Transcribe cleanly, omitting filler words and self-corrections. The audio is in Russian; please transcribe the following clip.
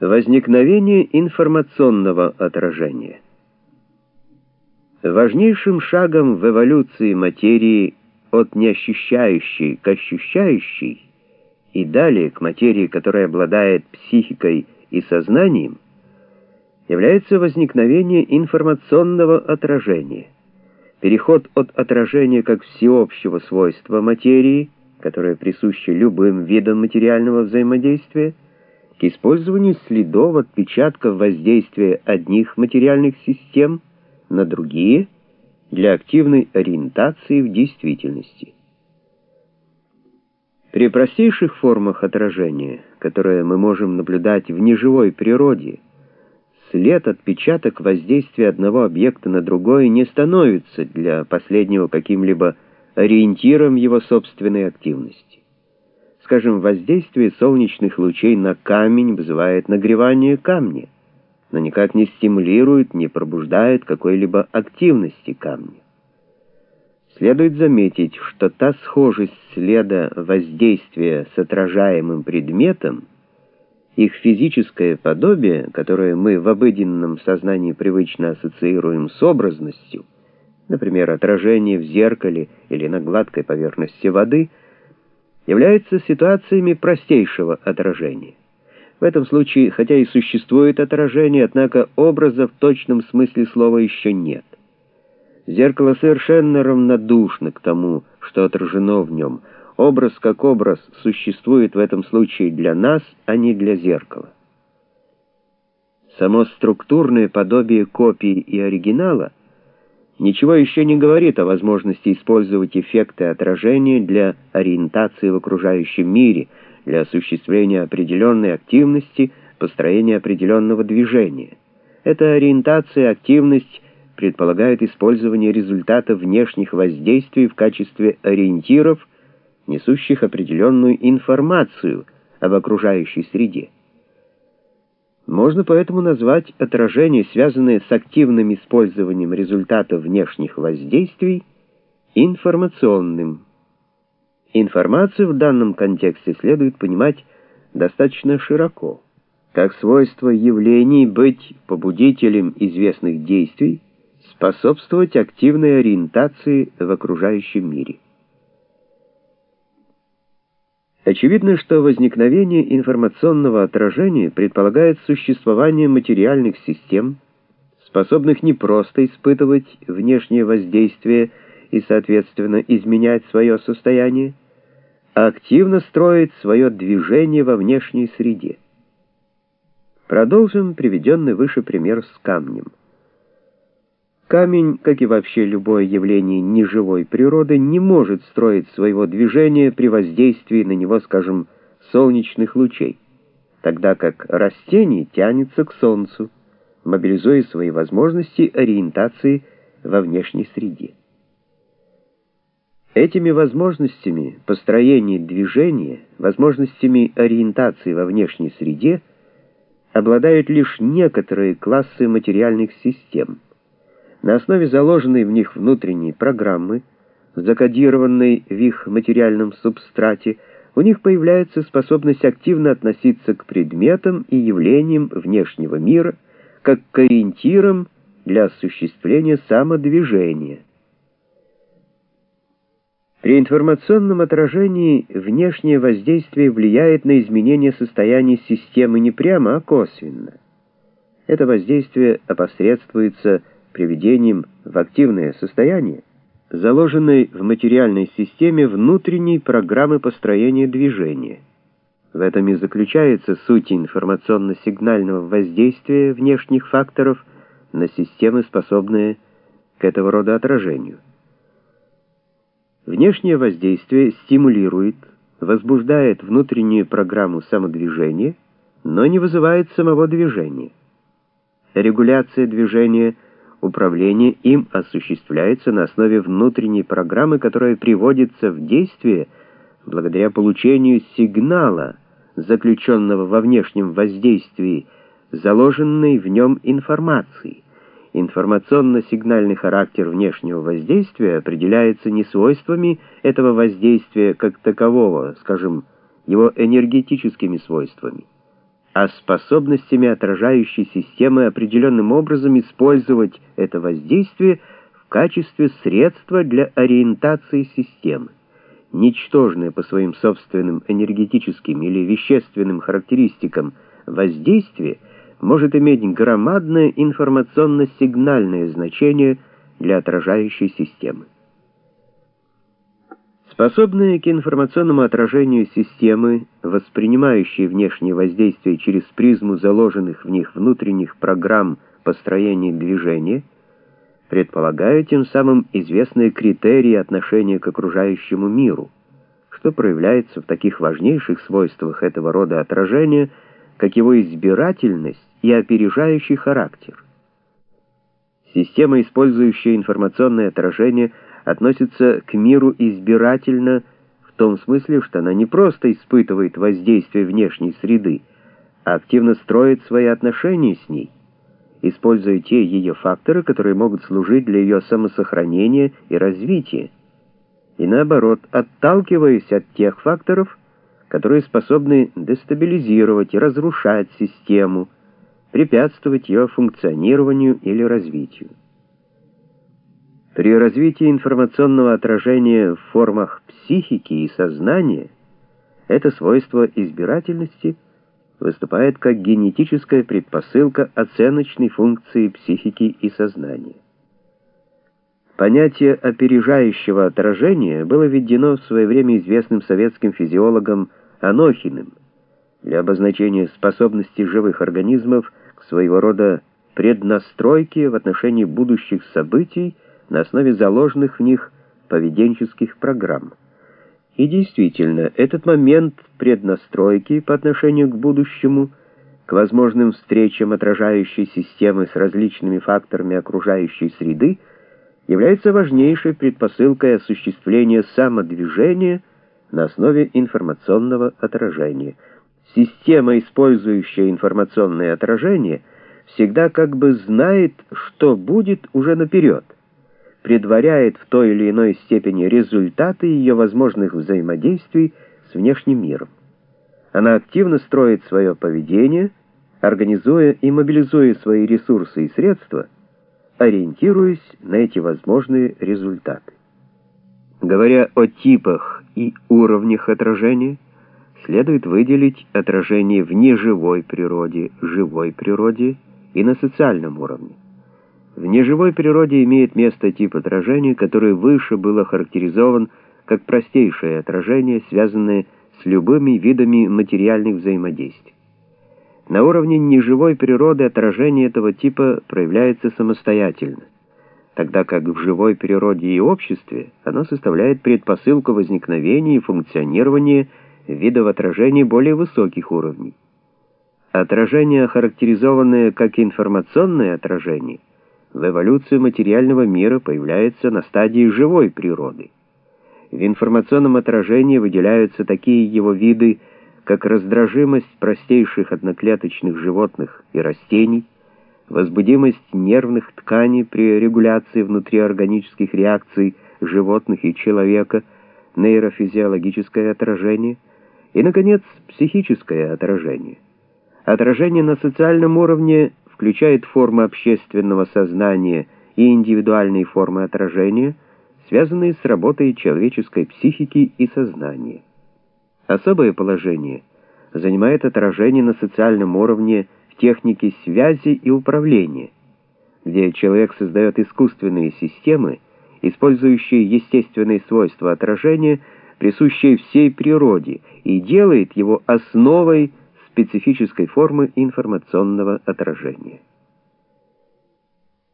Возникновение информационного отражения. Важнейшим шагом в эволюции материи от неощущающей к ощущающей и далее к материи, которая обладает психикой и сознанием, является возникновение информационного отражения. Переход от отражения как всеобщего свойства материи, которое присуще любым видам материального взаимодействия, к использованию следов отпечатков воздействия одних материальных систем на другие для активной ориентации в действительности. При простейших формах отражения, которые мы можем наблюдать в неживой природе, след, отпечаток воздействия одного объекта на другой не становится для последнего каким-либо ориентиром его собственной активности. Скажем, воздействие солнечных лучей на камень вызывает нагревание камня, но никак не стимулирует, не пробуждает какой-либо активности камня. Следует заметить, что та схожесть следа воздействия с отражаемым предметом, их физическое подобие, которое мы в обыденном сознании привычно ассоциируем с образностью, например, отражение в зеркале или на гладкой поверхности воды, являются ситуациями простейшего отражения. В этом случае, хотя и существует отражение, однако образа в точном смысле слова еще нет. Зеркало совершенно равнодушно к тому, что отражено в нем. Образ как образ существует в этом случае для нас, а не для зеркала. Само структурное подобие копии и оригинала ничего еще не говорит о возможности использовать эффекты отражения для ориентации в окружающем мире, для осуществления определенной активности, построения определенного движения. Эта ориентация, активность предполагает использование результатов внешних воздействий в качестве ориентиров, несущих определенную информацию об окружающей среде. Можно поэтому назвать отражение, связанное с активным использованием результатов внешних воздействий, информационным. Информацию в данном контексте следует понимать достаточно широко, как свойство явлений быть побудителем известных действий, способствовать активной ориентации в окружающем мире. Очевидно, что возникновение информационного отражения предполагает существование материальных систем, способных не просто испытывать внешнее воздействие и, соответственно, изменять свое состояние, а активно строить свое движение во внешней среде. Продолжим приведенный выше пример с камнем. Камень, как и вообще любое явление неживой природы, не может строить своего движения при воздействии на него, скажем, солнечных лучей, тогда как растение тянется к солнцу, мобилизуя свои возможности ориентации во внешней среде. Этими возможностями построения движения, возможностями ориентации во внешней среде обладают лишь некоторые классы материальных систем. На основе заложенной в них внутренней программы, закодированной в их материальном субстрате, у них появляется способность активно относиться к предметам и явлениям внешнего мира, как к ориентирам для осуществления самодвижения. При информационном отражении внешнее воздействие влияет на изменение состояния системы не прямо, а косвенно. Это воздействие опосредствуется приведением в активное состояние, заложенной в материальной системе внутренней программы построения движения. В этом и заключается суть информационно-сигнального воздействия внешних факторов на системы, способные к этого рода отражению. Внешнее воздействие стимулирует, возбуждает внутреннюю программу самодвижения, но не вызывает самого движения. Регуляция движения, управление им осуществляется на основе внутренней программы, которая приводится в действие благодаря получению сигнала, заключенного во внешнем воздействии, заложенной в нем информации. Информационно-сигнальный характер внешнего воздействия определяется не свойствами этого воздействия как такового, скажем, его энергетическими свойствами, а способностями отражающей системы определенным образом использовать это воздействие в качестве средства для ориентации системы. Ничтожное по своим собственным энергетическим или вещественным характеристикам воздействие может иметь громадное информационно-сигнальное значение для отражающей системы. Способные к информационному отражению системы, воспринимающие внешнее воздействие через призму заложенных в них внутренних программ построения движения, предполагают тем самым известные критерии отношения к окружающему миру, что проявляется в таких важнейших свойствах этого рода отражения, как его избирательность и опережающий характер. Система, использующая информационное отражение, относится к миру избирательно в том смысле, что она не просто испытывает воздействие внешней среды, а активно строит свои отношения с ней, используя те ее факторы, которые могут служить для ее самосохранения и развития, и наоборот, отталкиваясь от тех факторов, которые способны дестабилизировать и разрушать систему, препятствовать ее функционированию или развитию. При развитии информационного отражения в формах психики и сознания это свойство избирательности выступает как генетическая предпосылка оценочной функции психики и сознания. Понятие опережающего отражения было введено в свое время известным советским физиологом Анохиным для обозначения способности живых организмов к своего рода преднастройке в отношении будущих событий на основе заложенных в них поведенческих программ. И действительно, этот момент преднастройки по отношению к будущему, к возможным встречам отражающей системы с различными факторами окружающей среды, является важнейшей предпосылкой осуществления самодвижения на основе информационного отражения. Система, использующая информационное отражение, всегда как бы знает, что будет уже наперед, предваряет в той или иной степени результаты ее возможных взаимодействий с внешним миром. Она активно строит свое поведение, организуя и мобилизуя свои ресурсы и средства, ориентируясь на эти возможные результаты. Говоря о типах и уровнях отражения, следует выделить отражение в неживой природе, живой природе и на социальном уровне. В неживой природе имеет место тип отражения, который выше был охарактеризован как простейшее отражение, связанное с любыми видами материальных взаимодействий. На уровне неживой природы отражение этого типа проявляется самостоятельно, тогда как в живой природе и обществе оно составляет предпосылку возникновения и функционирования видов отражения более высоких уровней. Отражение, охарактеризованное как информационное отражение, в эволюции материального мира появляется на стадии живой природы. В информационном отражении выделяются такие его виды, как раздражимость простейших одноклеточных животных и растений, возбудимость нервных тканей при регуляции внутриорганических реакций животных и человека, нейрофизиологическое отражение и, наконец, психическое отражение. Отражение на социальном уровне включает формы общественного сознания и индивидуальные формы отражения, связанные с работой человеческой психики и сознания. Особое положение занимает отражение на социальном уровне в технике связи и управления, где человек создает искусственные системы, использующие естественные свойства отражения, присущие всей природе, и делает его основой специфической формы информационного отражения.